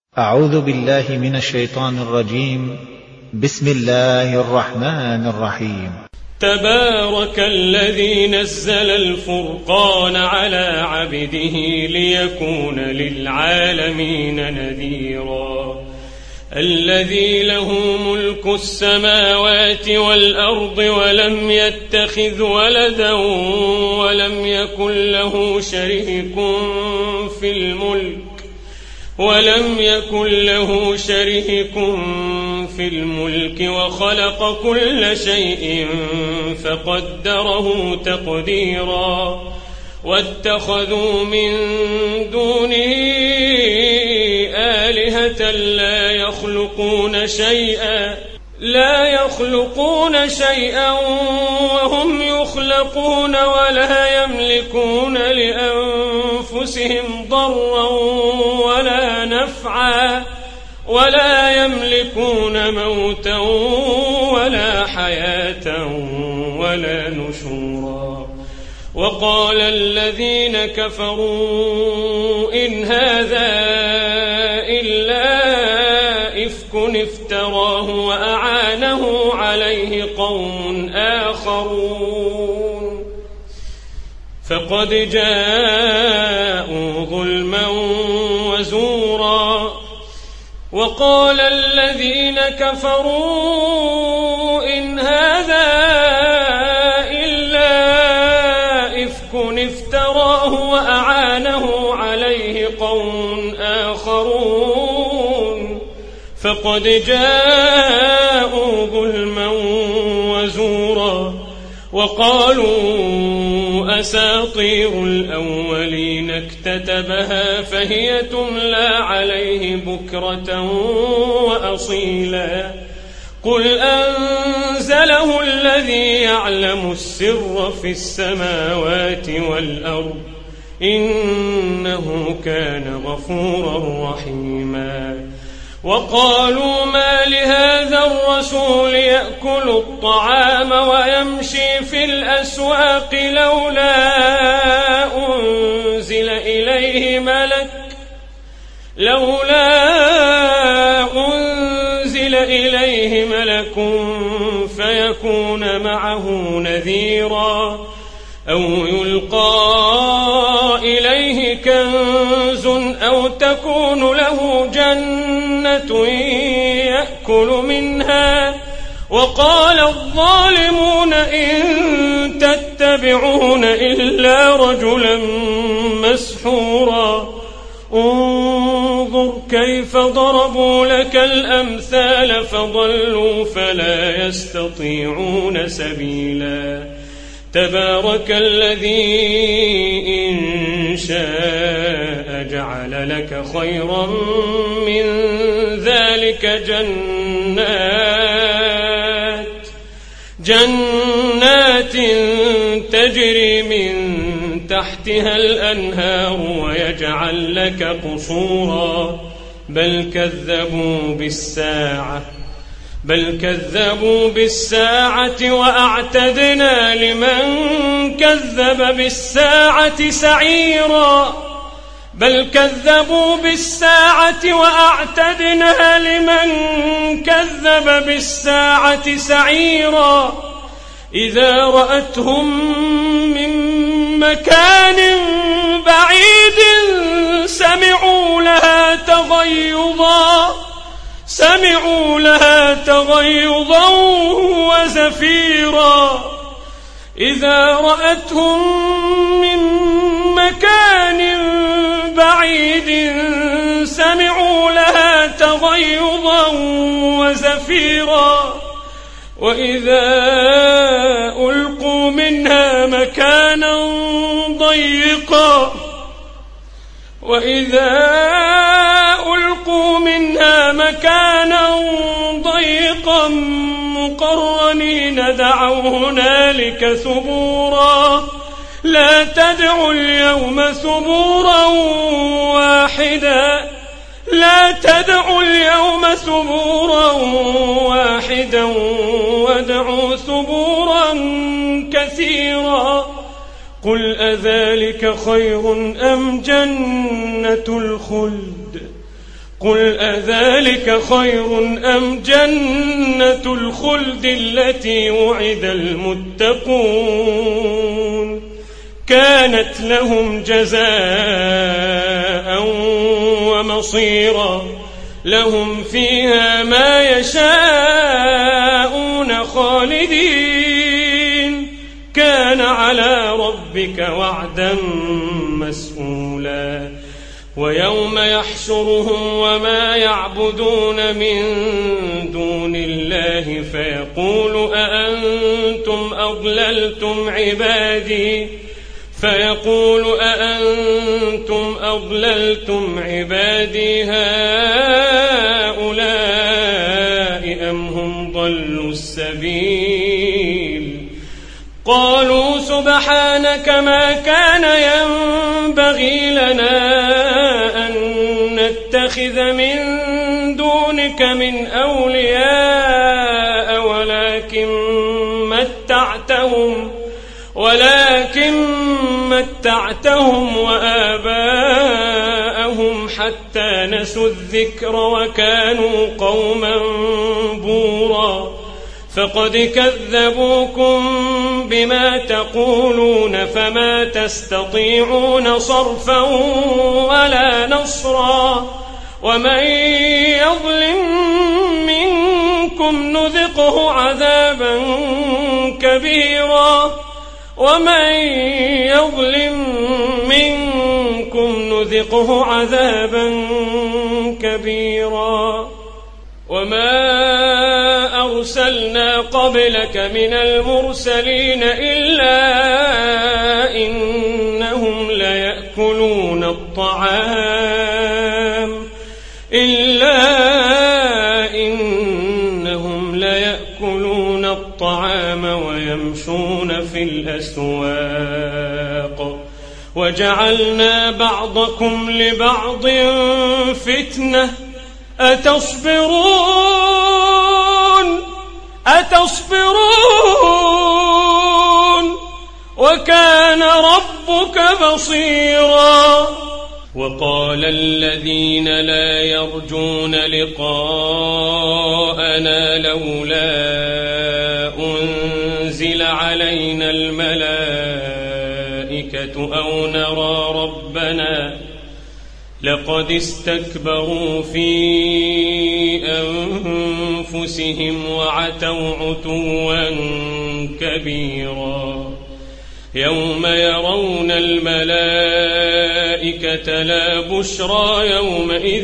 أعوذ بالله من الشيطان الرجيم. بسم الله الرحمن الرحيم. تبارك الذي نزل الفرقان على عبده ليكون للعالمين نذيرا الذي له ملك السماوات والأرض ولم يتخذ ولدا ولم يكن له شريك في الملك وخلق كل شيء فقدره تقديرا واتخذوا من دونه آلهة لا يخلقون شيئا وهم يخلقون ولا يملكون لأنفسهم ضرا ولا نفعا ولا يملكون موتا ولا حياة ولا نشورا. وقال الذين كفروا إن هذا إلا إفك افتراه وأعانه عليه قوم آخرون فقد جاءوا ظلما وزورا. وقال الذين كفروا إن هذا إلا إفك افتراه وأعانه عليه قوم آخرون فقد جاءوا ظلما وزورا. وقالوا أساطير الأولين اكتتبها فهي تملى عليه بكرة وأصيلا. قل أنزله الذي يعلم السر في السماوات والأرض إنه كان غفورا رحيما. وقالوا ما لهذا الرسول يأكل الطعام ويمشي في الأسواق لولا أنزل إليه ملك فيكون معه نذيرا أو يلقى إليه كنز أو تكون له جنة يأكل منها. وقال الظالمون إن تتبعون إلا رجلا مسحورا. انظر كيف ضربوا لك الأمثال فضلوا فلا يستطيعون سبيلا. تبارك الذي إن شاء جعل لك خيرا من ذلك جنات تجري من تحتها الأنهار ويجعل لك قصورا بل كذبوا بالساعة وأعتدنا لمن كذب بالساعة سعيرا. إذا رأتهم من مكان بعيد سمعوا لها تغيظا وزفيرا. إذا رأتهم من مكان بعيد سمعوا لها تغيظا وزفيرا. وإذا ألقوا منها مكانا ضيقا مقرنين دعوا هنالك ثبورا. لا تدعوا اليوم ثبورا واحدا وادعوا ثبورا كثيرا. قل أذلك خير أم جنة الخلد قل أذلك خير أم جنة الخلد التي وعد المتقون كانت لهم جزاء ومصيرا لهم فيها ما يشاءون خالدين كان على ربك وعدا مسئولا ويوم يحشرهم وما يعبدون من دون الله فيقول أأنتم أضللتم عبادي هؤلاء أم هم ضلوا السبيل قالوا سبحانك ما كان ينبغي لنا أن نتخذ من دونك من أولياء ولكن متعتهم وآباءهم حتى نسوا الذكر وكانوا قوما بورا فقد كذبوكم بما تقولون فما تستطيعون صرفا ولا نصرا ومن يظلم منكم نذقه عذابا كبيرا وما أرسلنا قبلك من المرسلين إلا إنهم ليأكلون الطعام ويمشون في الأسواق وجعلنا بعضكم لبعض فتنة أتصبرون وكان ربك بصيرا وقال الذين لا يرجون لقاءنا لولا أنزل علينا الملائكة أو نرى ربنا لقد استكبروا في أنفسهم وعتوا عتوا كبيرا يوم يرون الملائكة لا بشرى يومئذ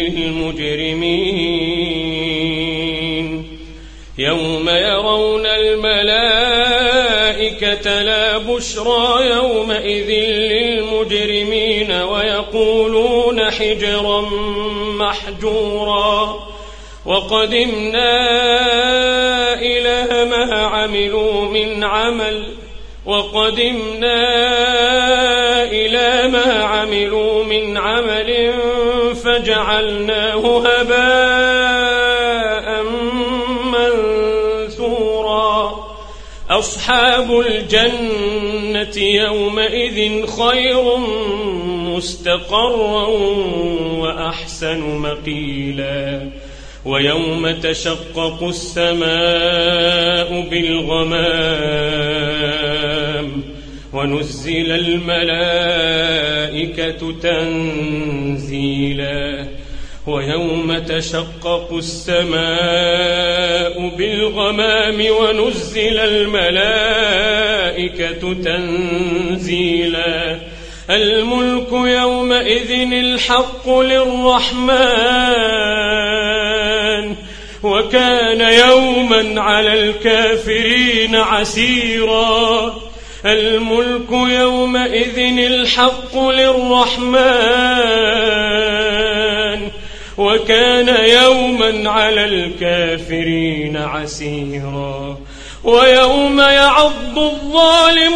للمجرمين ويقولون حجرا محجورا وقدمنا إلى ما عملوا من عمل فجعلناه هباء منثورا أصحاب الجنة يومئذ خير مستقرا وأحسن مقيلا ويوم تشقق السماء بالغمام ونزل الملائكة تنزيلا الملك يومئذ الحق للرحمن وكان يوما على الكافرين عسيرا الملك يومئذ الحق للرحمن وكان يوما على الكافرين عسيرا ويوم يعض الظالم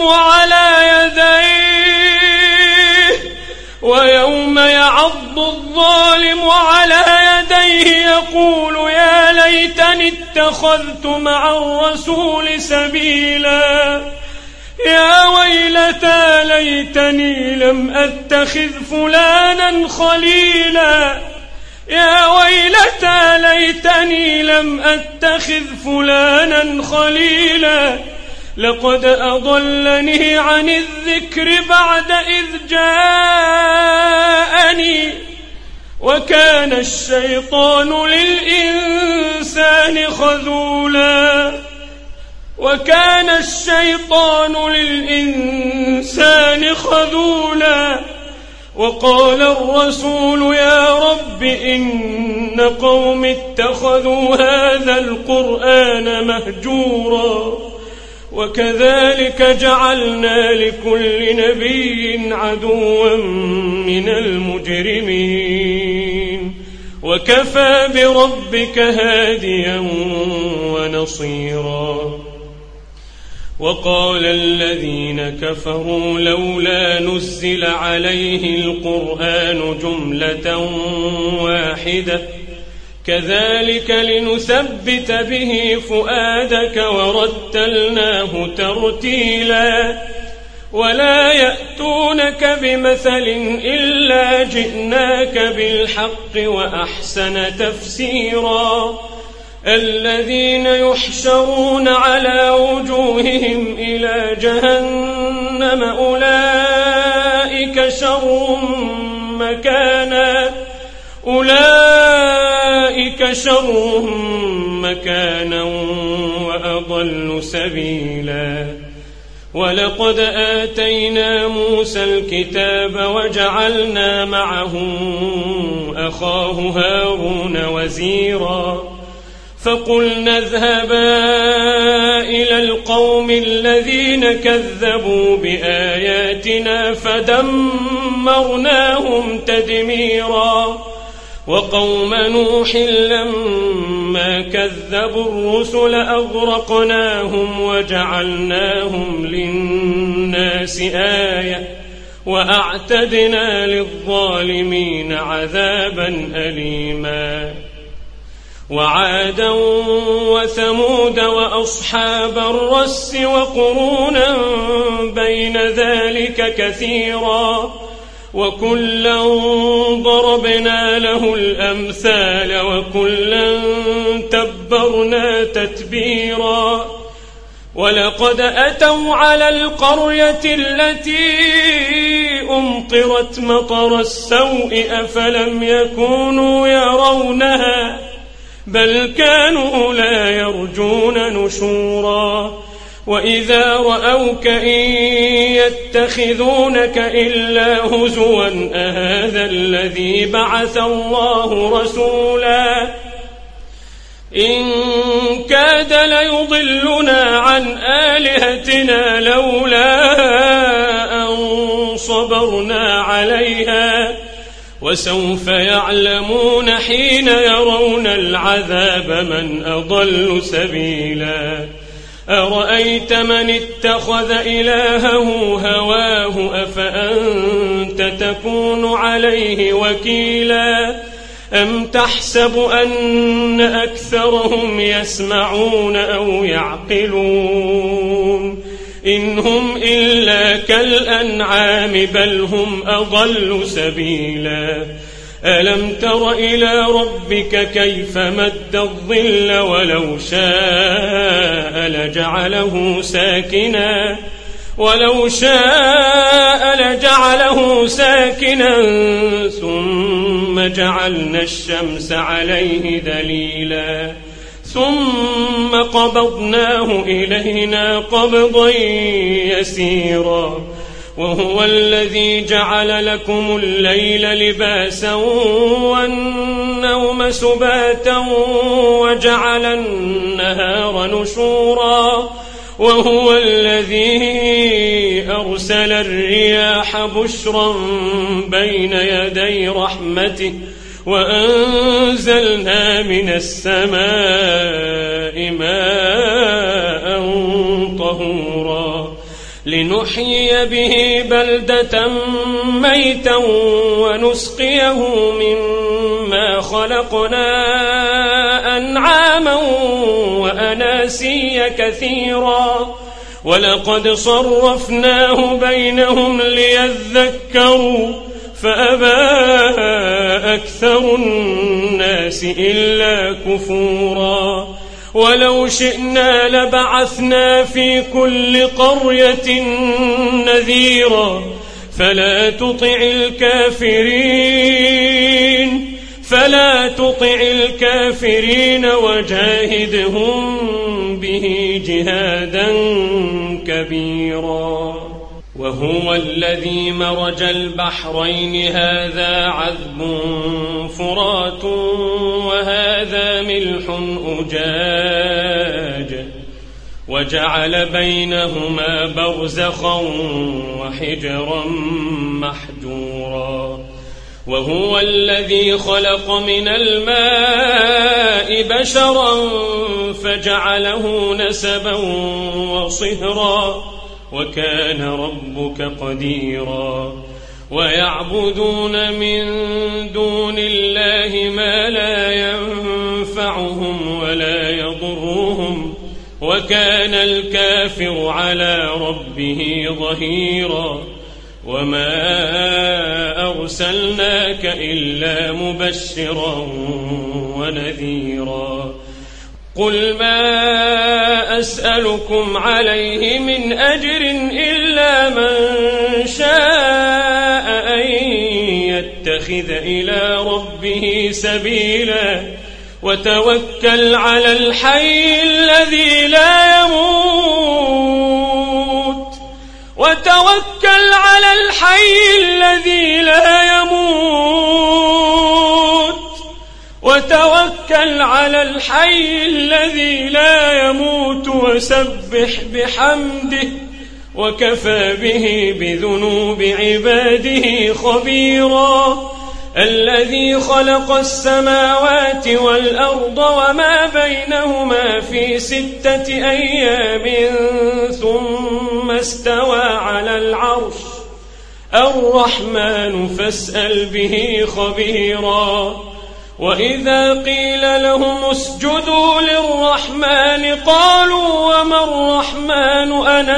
على يديه يقول يا ليتني اتخذت مع الرسول سبيلا يا ويلتى ليتني لم أتخذ فلانا خليلا يا ويلتى ليتني لم أتخذ فلانا خليلا لقد أضلني عن الذكر بعد إذ جاءني وكان الشيطان للإنسان خذولا وقال الرسول يا رب إن قوم اتخذوا هذا القرآن مهجورا وكذلك جعلنا لكل نبي عدوا من المجرمين وكفى بربك هاديا ونصيرا وقال الذين كفروا لولا نزل عليه القرآن جملة واحدة كذلك لنثبت به فؤادك ورتلناه ترتيلا ولا يأتونك بمثل إلا جئناك بالحق وأحسن تفسيرا الذين يحشرون على وجوههم إلى جهنم أولئك شر مكانا وأضل سبيلا ولقد آتينا موسى الكتاب وجعلنا معه أخاه هارون وزيرا فقلنا اذهبا إلى القوم الذين كذبوا بآياتنا فدمرناهم تدميرا وقوم نوح لما كذبوا الرسل أغرقناهم وجعلناهم للناس آية وأعتدنا للظالمين عذابا أليما وعادا وثمود وأصحاب الرس وقرونا بين ذلك كثيرا وكلا ضربنا له الأمثال وكلا تبرنا تتبيرا ولقد أتوا على القرية التي أمطرت مطر السوء أفلم يكونوا يرونها بل كانوا لا يرجون نشورا وإذا رأوك إن يتخذونك إلا هزوا أهذا الذي بعث الله رسولا إن كاد ليضلنا عن آلهتنا لولا أن صبرنا عليها وسوف يعلمون حين يرون العذاب من أضل سبيلا أرأيت من اتخذ إلهه هواه أفأنت تكون عليه وكيلا أم تحسب أن أكثرهم يسمعون أو يعقلون إن هم إلا كالأنعام بل هم أضل سبيلا ألم تر إلى ربك كيف مد الظل ولو شاء لجعله ساكنا ثم جعلنا الشمس عليه دليلا ثم قبضناه إلينا قبضا يسيرا وهو الذي جعل لكم الليل لباسا والنوم سباتا وجعل النهار نشورا وهو الذي أرسل الرياح بشرا بين يدي رحمته وأنزلنا من السماء ماء طهورا لنحيي به بلدة ميتا ونسقيه مما خلقنا أنعاما وأناسيا كثيرا ولقد صرفناه بينهم ليذكروا فأبى أكثر الناس إلا كفورا ولو شئنا لبعثنا في كل قرية نذيرا فلا تطع الكافرين وجاهدهم به جهادا كبيرا وهو الذي مرج البحرين هذا عذب فرات وهذا ملح أجاج وجعل بينهما برزخا وحجرا محجورا وهو الذي خلق من الماء بشرا فجعله نسبا وصهرا وكان ربك قديرا ويعبدون من دون الله ما لا ينفعهم ولا يضرهم وكان الكافر على ربه ظهيرا وما أرسلناك إلا مبشرا ونذيرا قل ما أسألكم عليه من أجر إلا من شاء أن يتخذ إلى ربه سبيلا وتوكل على الحي الذي لا يموت وسبح بحمده وكفى به بذنوب عباده خبيرا الذي خلق السماوات والأرض وما بينهما في 6 أيام ثم استوى على العرش الرحمن فاسأل به خبيرا وإذا قيل لهم اسجدوا للرحمن قالوا وما الرحمن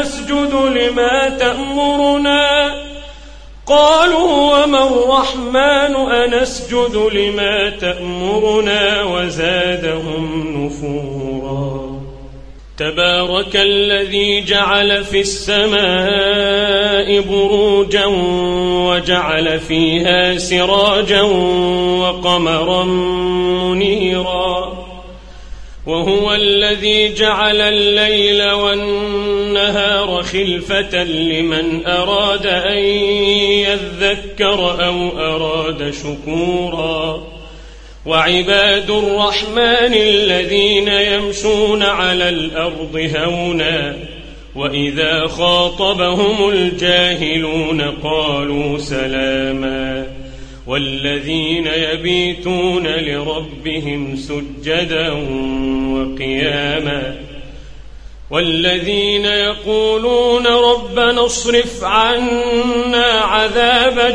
أنسجد لما تأمرنا وزادهم نفورا تبارك الذي جعل في السماء بروجا وجعل فيها سراجا وقمرا منيرا وهو الذي جعل الليل والنهار خلفة لمن أراد أن يذكر أو أراد شكورا وعباد الرحمن الذين يمشون على الأرض هونا وإذا خاطبهم الجاهلون قالوا سلاما والذين يبيتون لربهم سجدا وقياما والذين يقولون ربنا اصرف عنا عذاب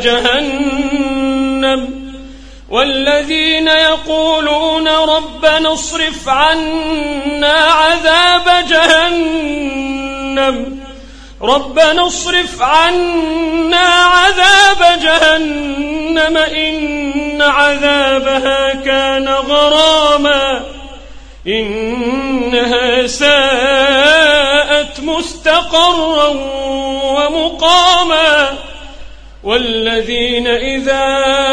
جهنم ربنا اصرف عنا عذاب جهنم إن عذابها كان غراما إنها ساءت مستقرا ومقاما والذين إذا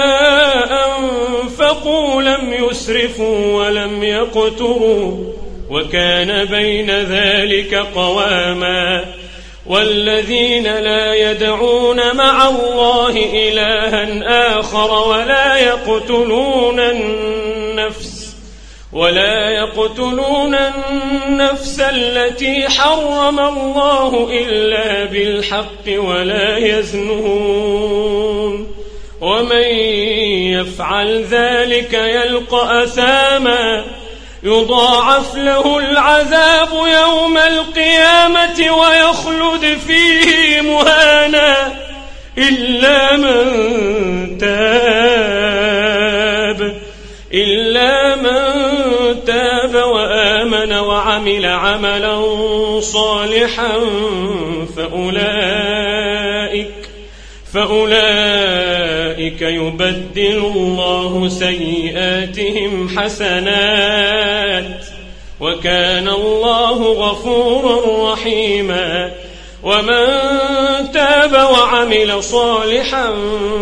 أنفقوا لم يسرفوا ولم يقتروا وكان بين ذلك قواما والذين لا يدعون مع الله إلها آخر ولا يقتلون النفس التي حرم الله إلا بالحق ولا يزنون ومن يفعل ذلك يلقى أثاما يضاعف له العذاب يوم القيامة ويخلد فيه مهانا إلا من تاب وآمن وعمل عملا صالحا فأولئك أولئك يبدل الله سيئاتهم حسنات وكان الله غفورا رحيما ومن تاب وعمل صالحا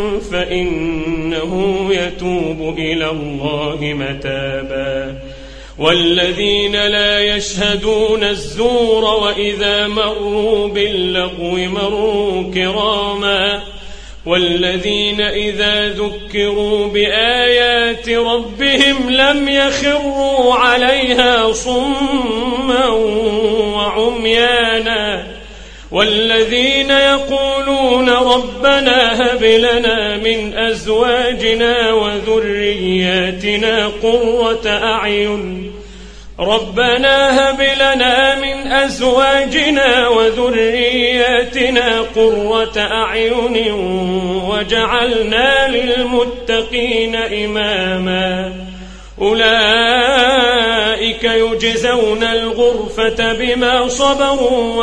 فإنه يتوب إلى الله متابا والذين لا يشهدون الزور وإذا مروا باللغو مروا كراما والذين إذا ذكروا بآيات ربهم لم يخروا عليها صما وعميانا والذين يقولون ربنا هب لنا من أزواجنا وذرياتنا قرة أعين ربنا هب لنا من أزواجنا وذرياتنا قرة أعين وجعلنا للمتقين إماما أولئك يجزون الغرفة بما صبروا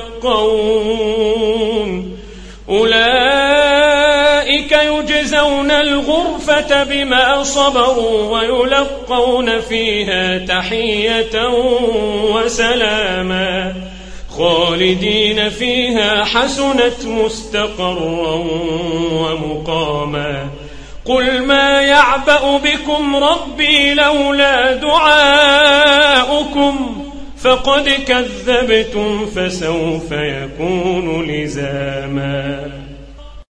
ويلقون فيها تحية وسلاما خالدين فيها حسنت مستقرا ومقاما قل ما يعبأ بكم ربي لولا دعاؤكم فقد كذبتم فسوف يكون لزاما.